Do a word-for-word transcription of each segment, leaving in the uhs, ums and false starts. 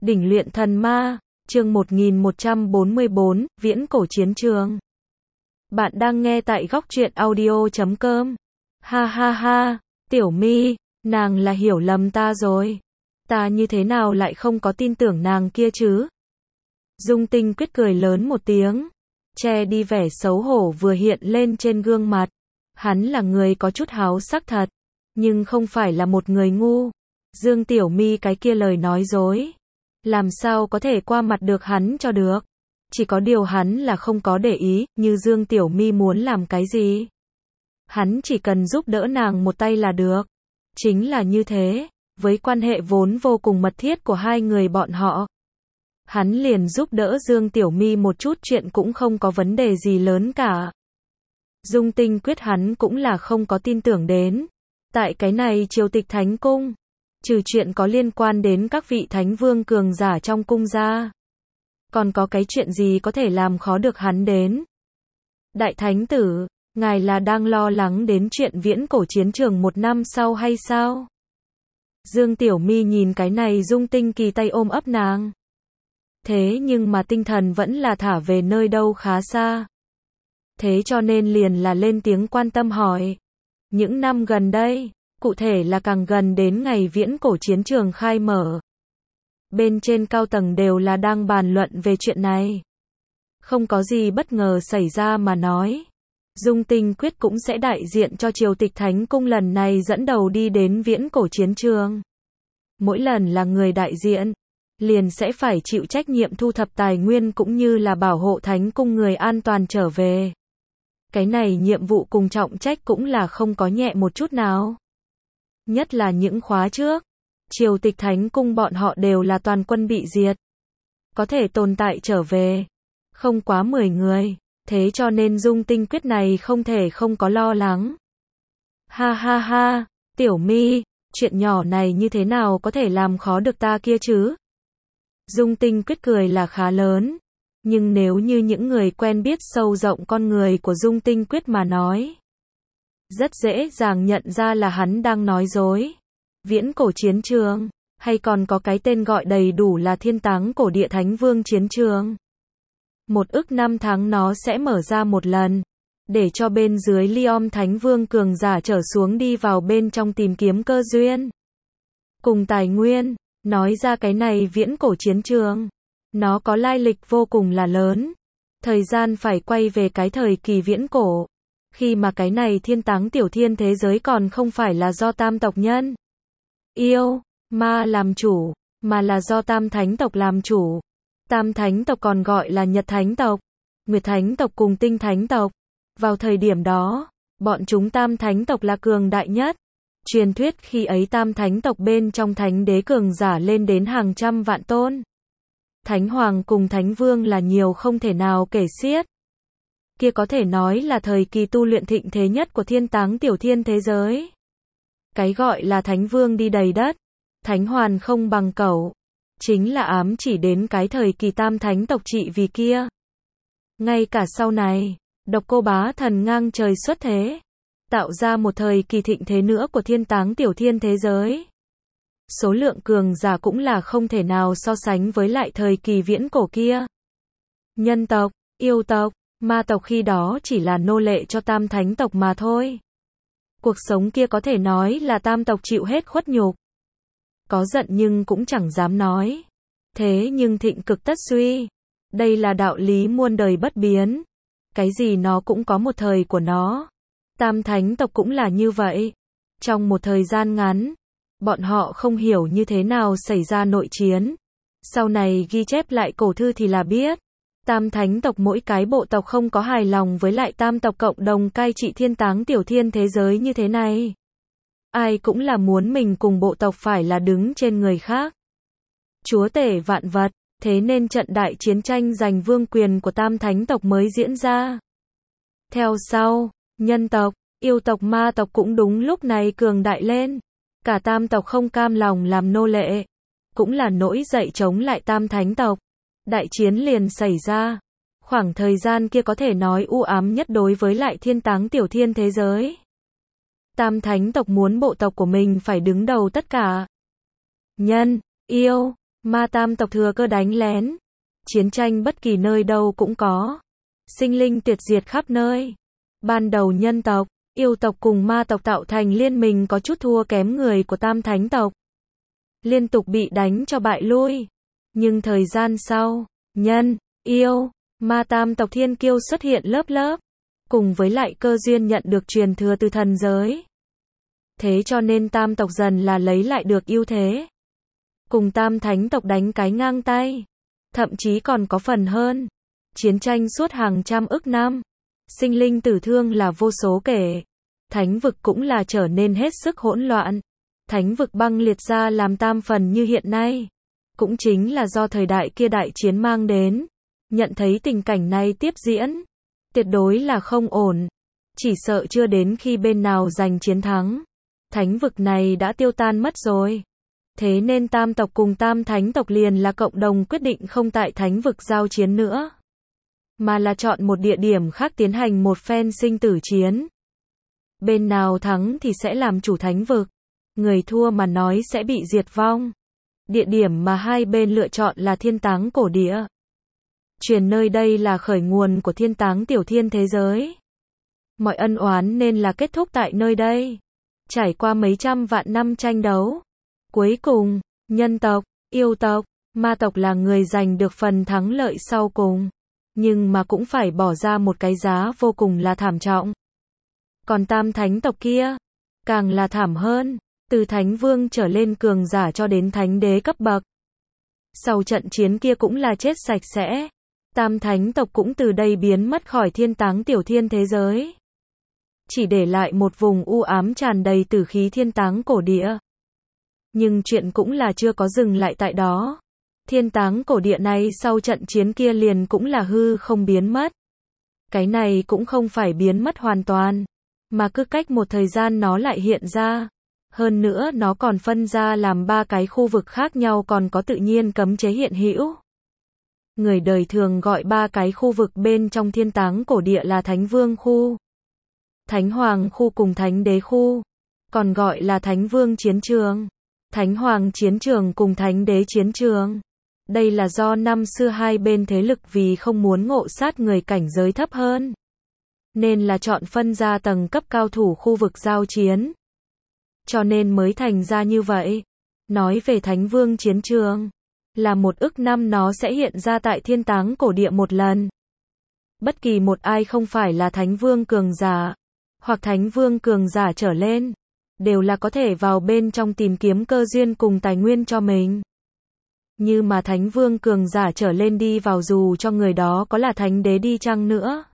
Đỉnh luyện thần ma, chương một nghìn một trăm bốn mươi bốn, Viễn cổ chiến trường. Bạn đang nghe tại góc truyện audio chấm com. Ha ha ha, Tiểu My, nàng là hiểu lầm ta rồi. Ta như thế nào lại không có tin tưởng nàng kia chứ? Dung Tinh Quyết cười lớn một tiếng, che đi vẻ xấu hổ vừa hiện lên trên gương mặt. Hắn là người có chút háo sắc thật, nhưng không phải là một người ngu. Dương Tiểu My cái kia lời nói dối, làm sao có thể qua mặt được hắn cho được. Chỉ có điều hắn là không có để ý, như Dương Tiểu My muốn làm cái gì. Hắn chỉ cần giúp đỡ nàng một tay là được. Chính là như thế, với quan hệ vốn vô cùng mật thiết của hai người bọn họ. Hắn liền giúp đỡ Dương Tiểu My một chút chuyện cũng không có vấn đề gì lớn cả. Dung Tinh Quyết hắn cũng là không có tin tưởng đến. Tại cái này Triều Tịch Thánh Cung, trừ chuyện có liên quan đến các vị thánh vương cường giả trong cung ra, còn có cái chuyện gì có thể làm khó được hắn đến. Đại Thánh Tử, ngài là đang lo lắng đến chuyện viễn cổ chiến trường một năm sau hay sao? Dương Tiểu My nhìn cái này Dung Tinh Kỳ tay ôm ấp nàng. Thế nhưng mà tinh thần vẫn là thả về nơi đâu khá xa. Thế cho nên liền là lên tiếng quan tâm hỏi. Những năm gần đây, cụ thể là càng gần đến ngày viễn cổ chiến trường khai mở, bên trên cao tầng đều là đang bàn luận về chuyện này. Không có gì bất ngờ xảy ra mà nói, Dung Tinh Quyết cũng sẽ đại diện cho Triều Tịch Thánh Cung lần này dẫn đầu đi đến viễn cổ chiến trường. Mỗi lần là người đại diện, liền sẽ phải chịu trách nhiệm thu thập tài nguyên cũng như là bảo hộ Thánh Cung người an toàn trở về. Cái này nhiệm vụ cùng trọng trách cũng là không có nhẹ một chút nào. Nhất là những khóa trước, Triều Tịch Thánh Cung bọn họ đều là toàn quân bị diệt. Có thể tồn tại trở về, không quá mười người, thế cho nên Dung Tinh Quyết này không thể không có lo lắng. Ha ha ha, Tiểu My, chuyện nhỏ này như thế nào có thể làm khó được ta kia chứ? Dung Tinh Quyết cười là khá lớn, nhưng nếu như những người quen biết sâu rộng con người của Dung Tinh Quyết mà nói, rất dễ dàng nhận ra là hắn đang nói dối. Viễn cổ chiến trường, hay còn có cái tên gọi đầy đủ là Thiên Táng Cổ Địa Thánh Vương chiến trường. Một ức năm tháng nó sẽ mở ra một lần, để cho bên dưới Liom Thánh Vương cường giả trở xuống đi vào bên trong tìm kiếm cơ duyên cùng tài nguyên. Nói ra cái này viễn cổ chiến trường, nó có lai lịch vô cùng là lớn. Thời gian phải quay về cái thời kỳ viễn cổ, khi mà cái này thiên táng tiểu thiên thế giới còn không phải là do tam tộc nhân, yêu, ma làm chủ, mà là do tam thánh tộc làm chủ. Tam thánh tộc còn gọi là Nhật Thánh tộc, Nguyệt Thánh tộc cùng Tinh Thánh tộc. Vào thời điểm đó, bọn chúng tam thánh tộc là cường đại nhất. Truyền thuyết khi ấy tam thánh tộc bên trong thánh đế cường giả lên đến hàng trăm vạn tôn. Thánh hoàng cùng thánh vương là nhiều không thể nào kể xiết. Kia có thể nói là thời kỳ tu luyện thịnh thế nhất của thiên táng tiểu thiên thế giới. Cái gọi là thánh vương đi đầy đất, thánh hoàn không bằng cẩu, chính là ám chỉ đến cái thời kỳ tam thánh tộc trị vì kia. Ngay cả sau này, Độc Cô Bá Thần ngang trời xuất thế, tạo ra một thời kỳ thịnh thế nữa của thiên táng tiểu thiên thế giới. Số lượng cường giả cũng là không thể nào so sánh với lại thời kỳ viễn cổ kia. Nhân tộc, yêu tộc, ma tộc khi đó chỉ là nô lệ cho tam thánh tộc mà thôi. Cuộc sống kia có thể nói là tam tộc chịu hết khuất nhục. Có giận nhưng cũng chẳng dám nói. Thế nhưng thịnh cực tất suy. Đây là đạo lý muôn đời bất biến. Cái gì nó cũng có một thời của nó. Tam thánh tộc cũng là như vậy. Trong một thời gian ngắn, bọn họ không hiểu như thế nào xảy ra nội chiến. Sau này ghi chép lại cổ thư thì là biết. Tam thánh tộc mỗi cái bộ tộc không có hài lòng với lại tam tộc cộng đồng cai trị thiên táng tiểu thiên thế giới như thế này. Ai cũng là muốn mình cùng bộ tộc phải là đứng trên người khác. Chúa tể vạn vật, thế nên trận đại chiến tranh giành vương quyền của tam thánh tộc mới diễn ra. Theo sau, nhân tộc, yêu tộc ma tộc cũng đúng lúc này cường đại lên. Cả tam tộc không cam lòng làm nô lệ, cũng là nỗi dậy chống lại tam thánh tộc. Đại chiến liền xảy ra. Khoảng thời gian kia có thể nói u ám nhất đối với lại thiên táng tiểu thiên thế giới. Tam thánh tộc muốn bộ tộc của mình phải đứng đầu tất cả. Nhân, yêu, Ma tam tộc thừa cơ đánh lén. Chiến tranh bất kỳ nơi đâu cũng có. Sinh linh tuyệt diệt khắp nơi. Ban đầu nhân tộc, yêu tộc cùng ma tộc tạo thành liên minh có chút thua kém người của tam thánh tộc. Liên tục bị đánh cho bại lui. Nhưng thời gian sau, nhân, yêu, ma tam tộc thiên kiêu xuất hiện lớp lớp. Cùng với lại cơ duyên nhận được truyền thừa từ thần giới. Thế cho nên tam tộc dần là lấy lại được ưu thế. Cùng tam thánh tộc đánh cái ngang tay. Thậm chí còn có phần hơn. Chiến tranh suốt hàng trăm ức năm. Sinh linh tử thương là vô số kể. Thánh vực cũng là trở nên hết sức hỗn loạn. Thánh vực băng liệt ra làm tam phần như hiện nay. Cũng chính là do thời đại kia đại chiến mang đến. Nhận thấy tình cảnh này tiếp diễn. Tuyệt đối là không ổn. Chỉ sợ chưa đến khi bên nào giành chiến thắng. Thánh vực này đã tiêu tan mất rồi. Thế nên tam tộc cùng tam thánh tộc liền là cộng đồng quyết định không tại thánh vực giao chiến nữa. Mà là chọn một địa điểm khác tiến hành một phen sinh tử chiến. Bên nào thắng thì sẽ làm chủ thánh vực. Người thua mà nói sẽ bị diệt vong. Địa điểm mà hai bên lựa chọn là thiên táng cổ địa. Truyền nơi đây là khởi nguồn của thiên táng tiểu thiên thế giới. Mọi ân oán nên là kết thúc tại nơi đây. Trải qua mấy trăm vạn năm tranh đấu. Cuối cùng, nhân tộc, yêu tộc, ma tộc là người giành được phần thắng lợi sau cùng. Nhưng mà cũng phải bỏ ra một cái giá vô cùng là thảm trọng. Còn tam thánh tộc kia, càng là thảm hơn. Từ thánh vương trở lên cường giả cho đến thánh đế cấp bậc. Sau trận chiến kia cũng là chết sạch sẽ. Tam thánh tộc cũng từ đây biến mất khỏi thiên táng tiểu thiên thế giới. Chỉ để lại một vùng u ám tràn đầy tử khí thiên táng cổ địa. Nhưng chuyện cũng là chưa có dừng lại tại đó. Thiên táng cổ địa này sau trận chiến kia liền cũng là hư không biến mất. Cái này cũng không phải biến mất hoàn toàn. Mà cứ cách một thời gian nó lại hiện ra. Hơn nữa nó còn phân ra làm ba cái khu vực khác nhau còn có tự nhiên cấm chế hiện hữu. Người đời thường gọi ba cái khu vực bên trong thiên táng cổ địa là Thánh Vương khu, Thánh Hoàng khu cùng Thánh Đế khu. Còn gọi là Thánh Vương chiến trường, Thánh Hoàng chiến trường cùng Thánh Đế chiến trường. Đây là do năm xưa hai bên thế lực vì không muốn ngộ sát người cảnh giới thấp hơn. Nên là chọn phân ra tầng cấp cao thủ khu vực giao chiến. Cho nên mới thành ra như vậy. Nói về Thánh Vương chiến trường, là một ức năm nó sẽ hiện ra tại thiên táng cổ địa một lần. Bất kỳ một ai không phải là Thánh Vương cường giả, hoặc Thánh Vương cường giả trở lên, đều là có thể vào bên trong tìm kiếm cơ duyên cùng tài nguyên cho mình. Như mà Thánh Vương cường giả trở lên đi vào dù cho người đó có là Thánh Đế đi chăng nữa,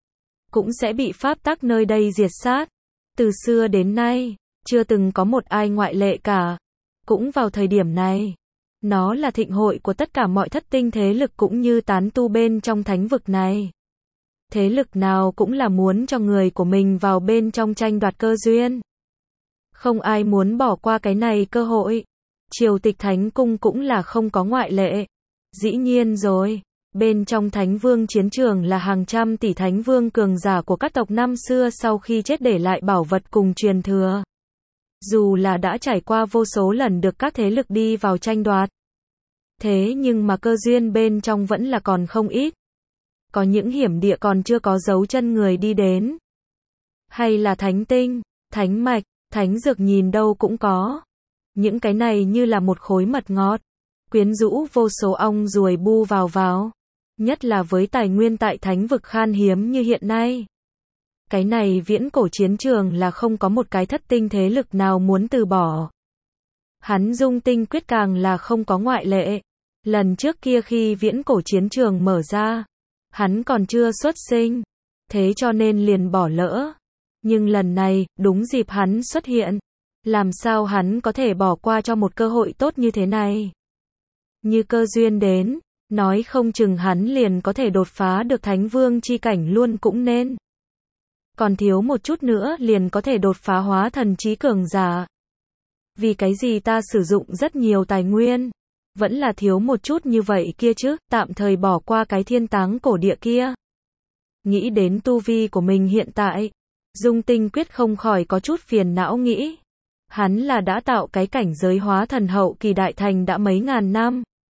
cũng sẽ bị pháp tắc nơi đây diệt sát. Từ xưa đến nay, chưa từng có một ai ngoại lệ cả. Cũng vào thời điểm này, nó là thịnh hội của tất cả mọi thất tinh thế lực cũng như tán tu bên trong thánh vực này. Thế lực nào cũng là muốn cho người của mình vào bên trong tranh đoạt cơ duyên. Không ai muốn bỏ qua cái này cơ hội. Triều Tịch Thánh Cung cũng là không có ngoại lệ. Dĩ nhiên rồi, bên trong Thánh Vương chiến trường là hàng trăm tỷ Thánh Vương cường giả của các tộc năm xưa sau khi chết để lại bảo vật cùng truyền thừa. Dù là đã trải qua vô số lần được các thế lực đi vào tranh đoạt. Thế nhưng mà cơ duyên bên trong vẫn là còn không ít. Có những hiểm địa còn chưa có dấu chân người đi đến. Hay là thánh tinh, thánh mạch, thánh dược nhìn đâu cũng có. Những cái này như là một khối mật ngọt, quyến rũ vô số ong ruồi bu vào vào. Nhất là với tài nguyên tại thánh vực khan hiếm như hiện nay. Cái này viễn cổ chiến trường là không có một cái thất tinh thế lực nào muốn từ bỏ. Hắn dung tinh quyết càng là không có ngoại lệ. Lần trước kia khi viễn cổ chiến trường mở ra, hắn còn chưa xuất sinh. Thế cho nên liền bỏ lỡ. Nhưng lần này, đúng dịp hắn xuất hiện. Làm sao hắn có thể bỏ qua cho một cơ hội tốt như thế này? Như cơ duyên đến, nói không chừng hắn liền có thể đột phá được Thánh Vương chi cảnh luôn cũng nên. Còn thiếu một chút nữa liền có thể đột phá hóa thần chí cường giả. Vì cái gì ta sử dụng rất nhiều tài nguyên, vẫn là thiếu một chút như vậy kia chứ, tạm thời bỏ qua cái thiên táng cổ địa kia. Nghĩ đến tu vi của mình hiện tại, Dung Tinh quyết không khỏi có chút phiền não nghĩ. Hắn là đã tạo cái cảnh giới hóa thần hậu kỳ đại thành đã mấy ngàn năm.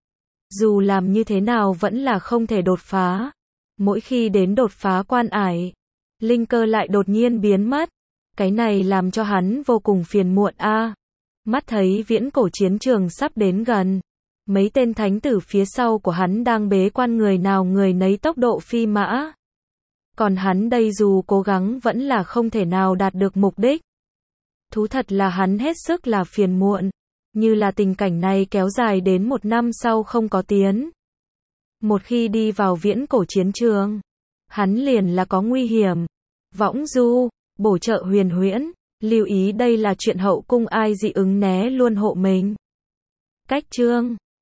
Dù làm như thế nào vẫn là không thể đột phá. Mỗi khi đến đột phá quan ải, linh cơ lại đột nhiên biến mất. Cái này làm cho hắn vô cùng phiền muộn a. Mắt thấy viễn cổ chiến trường sắp đến gần. Mấy tên thánh tử phía sau của hắn đang bế quan người nào người nấy tốc độ phi mã. Còn hắn đây dù cố gắng vẫn là không thể nào đạt được mục đích. Thú thật là hắn hết sức là phiền muộn. Như là tình cảnh này kéo dài đến một năm sau không có tiến. Một khi đi vào viễn cổ chiến trường, hắn liền là có nguy hiểm. Võng du, bổ trợ huyền huyễn, lưu ý đây là chuyện hậu cung ai dị ứng né luôn hộ mình. Cách chương